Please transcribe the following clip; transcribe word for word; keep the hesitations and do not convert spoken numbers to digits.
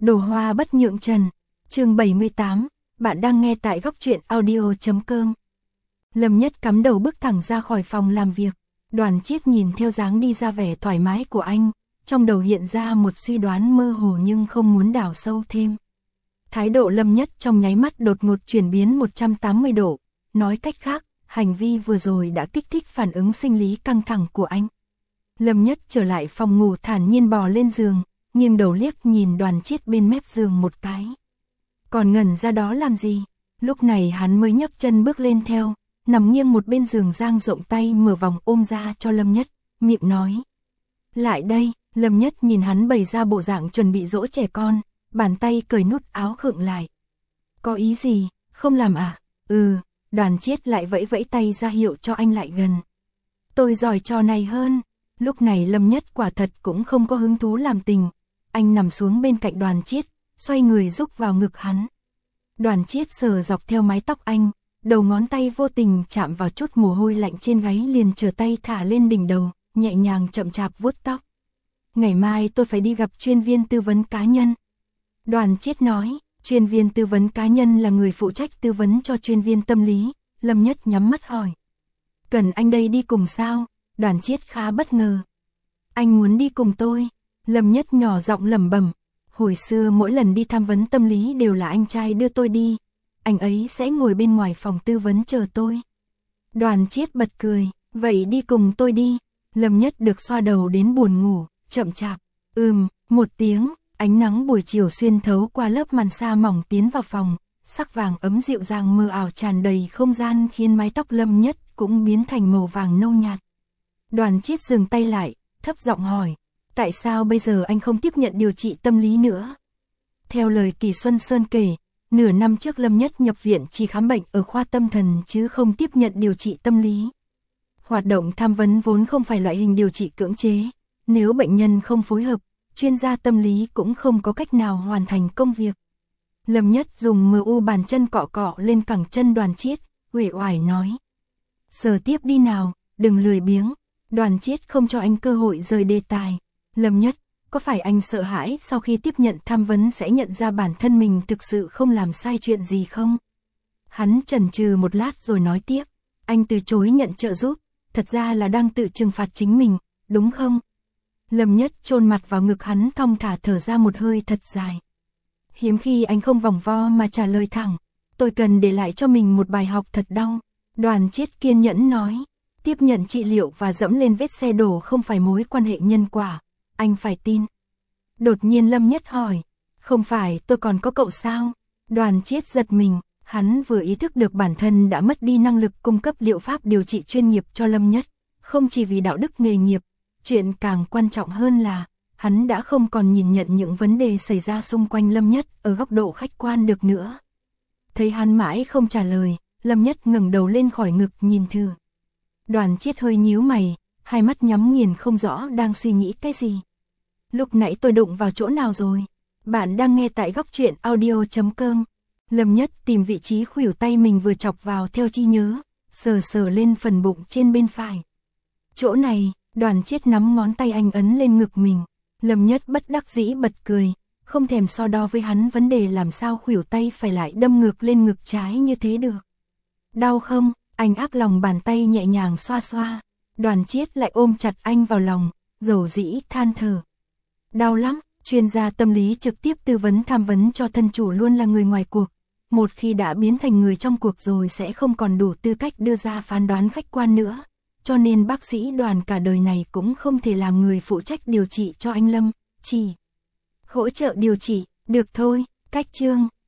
Đồ hoa bất nhượng trần, chương bảy mươi tám, bạn đang nghe tại góc truyện audio chấm com. Lâm Nhất cắm đầu bước thẳng ra khỏi phòng làm việc, Đoàn Chiết nhìn theo dáng đi ra vẻ thoải mái của anh, trong đầu hiện ra một suy đoán mơ hồ nhưng không muốn đào sâu thêm. Thái độ Lâm Nhất trong nháy mắt đột ngột chuyển biến một trăm tám mươi độ, nói cách khác, hành vi vừa rồi đã kích thích phản ứng sinh lý căng thẳng của anh. Lâm Nhất trở lại phòng ngủ thản nhiên bò lên giường, nghiêng đầu liếc nhìn Đoàn Chiết bên mép giường một cái. Còn ngẩn ra đó làm gì? Lúc này hắn mới nhấc chân bước lên theo, nằm nghiêng một bên giường dang rộng tay mở vòng ôm ra cho Lâm Nhất, miệng nói. Lại đây, Lâm Nhất nhìn hắn bày ra bộ dạng chuẩn bị dỗ trẻ con, bàn tay cởi nút áo khựng lại. Có ý gì, không làm à? Ừ, Đoàn Chiết lại vẫy vẫy tay ra hiệu cho anh lại gần. Tôi giỏi trò này hơn. Lúc này Lâm Nhất quả thật cũng không có hứng thú làm tình. Anh nằm xuống bên cạnh Đoàn Chiết, xoay người rúc vào ngực hắn. Đoàn Chiết sờ dọc theo mái tóc anh, đầu ngón tay vô tình chạm vào chút mồ hôi lạnh trên gáy liền trở tay thả lên đỉnh đầu, nhẹ nhàng chậm chạp vuốt tóc. Ngày mai tôi phải đi gặp chuyên viên tư vấn cá nhân. Đoàn Chiết nói, chuyên viên tư vấn cá nhân là người phụ trách tư vấn cho chuyên viên tâm lý. Lâm Nhất nhắm mắt hỏi. Cần anh đây đi cùng sao? Đoàn Chiết khá bất ngờ. Anh muốn đi cùng tôi. Lâm Nhất nhỏ giọng lẩm bẩm. Hồi xưa mỗi lần đi tham vấn tâm lý đều là anh trai đưa tôi đi. Anh ấy sẽ ngồi bên ngoài phòng tư vấn chờ tôi. Đoàn Chiết bật cười. Vậy đi cùng tôi đi. Lâm Nhất được xoa đầu đến buồn ngủ, chậm chạp. Ừm, một tiếng. Ánh nắng buổi chiều xuyên thấu qua lớp màn sa mỏng tiến vào phòng. Sắc vàng ấm dịu dàng mờ ảo tràn đầy không gian khiến mái tóc Lâm Nhất cũng biến thành màu vàng nâu nhạt. Đoàn Chiết dừng tay lại, thấp giọng hỏi. Tại sao bây giờ anh không tiếp nhận điều trị tâm lý nữa? Theo lời Kỳ Xuân Sơn kể, nửa năm trước Lâm Nhất nhập viện chỉ khám bệnh ở khoa tâm thần chứ không tiếp nhận điều trị tâm lý. Hoạt động tham vấn vốn không phải loại hình điều trị cưỡng chế. Nếu bệnh nhân không phối hợp, chuyên gia tâm lý cũng không có cách nào hoàn thành công việc. Lâm Nhất dùng mờ u bàn chân cọ cọ lên cẳng chân Đoàn Chiết, uể oải nói. Sờ tiếp đi nào, đừng lười biếng. Đoàn Chiết không cho anh cơ hội rời đề tài. Lâm Nhất, có phải anh sợ hãi sau khi tiếp nhận tham vấn sẽ nhận ra bản thân mình thực sự không làm sai chuyện gì không? Hắn chần chừ một lát rồi nói tiếp. Anh từ chối nhận trợ giúp, thật ra là đang tự trừng phạt chính mình, đúng không? Lâm Nhất chôn mặt vào ngực hắn thong thả thở ra một hơi thật dài. Hiếm khi anh không vòng vo mà trả lời thẳng. Tôi cần để lại cho mình một bài học thật đau. Đoàn Chiết kiên nhẫn nói. Tiếp nhận trị liệu và dẫm lên vết xe đổ không phải mối quan hệ nhân quả. Anh phải tin. Đột nhiên Lâm Nhất hỏi. Không phải tôi còn có cậu sao? Đoàn Chiết giật mình. Hắn vừa ý thức được bản thân đã mất đi năng lực cung cấp liệu pháp điều trị chuyên nghiệp cho Lâm Nhất. Không chỉ vì đạo đức nghề nghiệp. Chuyện càng quan trọng hơn là hắn đã không còn nhìn nhận những vấn đề xảy ra xung quanh Lâm Nhất ở góc độ khách quan được nữa. Thấy hắn mãi không trả lời, Lâm Nhất ngẩng đầu lên khỏi ngực nhìn thử. Đoàn Chiết hơi nhíu mày, hai mắt nhắm nghiền không rõ đang suy nghĩ cái gì. Lúc nãy tôi đụng vào chỗ nào rồi? Bạn đang nghe tại góc truyện audio chấm com. Lâm Nhất tìm vị trí khuỷu tay mình vừa chọc vào theo trí nhớ, sờ sờ lên phần bụng trên bên phải. Chỗ này, Đoàn Chiết nắm ngón tay anh ấn lên ngực mình. Lâm Nhất bất đắc dĩ bật cười, không thèm so đo với hắn vấn đề làm sao khuỷu tay phải lại đâm ngược lên ngực trái như thế được. Đau không? Anh áp lòng bàn tay nhẹ nhàng xoa xoa. Đoàn Chiết lại ôm chặt anh vào lòng, dầu dĩ than thở. Đau lắm, chuyên gia tâm lý trực tiếp tư vấn tham vấn cho thân chủ luôn là người ngoài cuộc. Một khi đã biến thành người trong cuộc rồi sẽ không còn đủ tư cách đưa ra phán đoán khách quan nữa. Cho nên bác sĩ Đoàn cả đời này cũng không thể làm người phụ trách điều trị cho anh Lâm, chỉ hỗ trợ điều trị, được thôi, cách chương.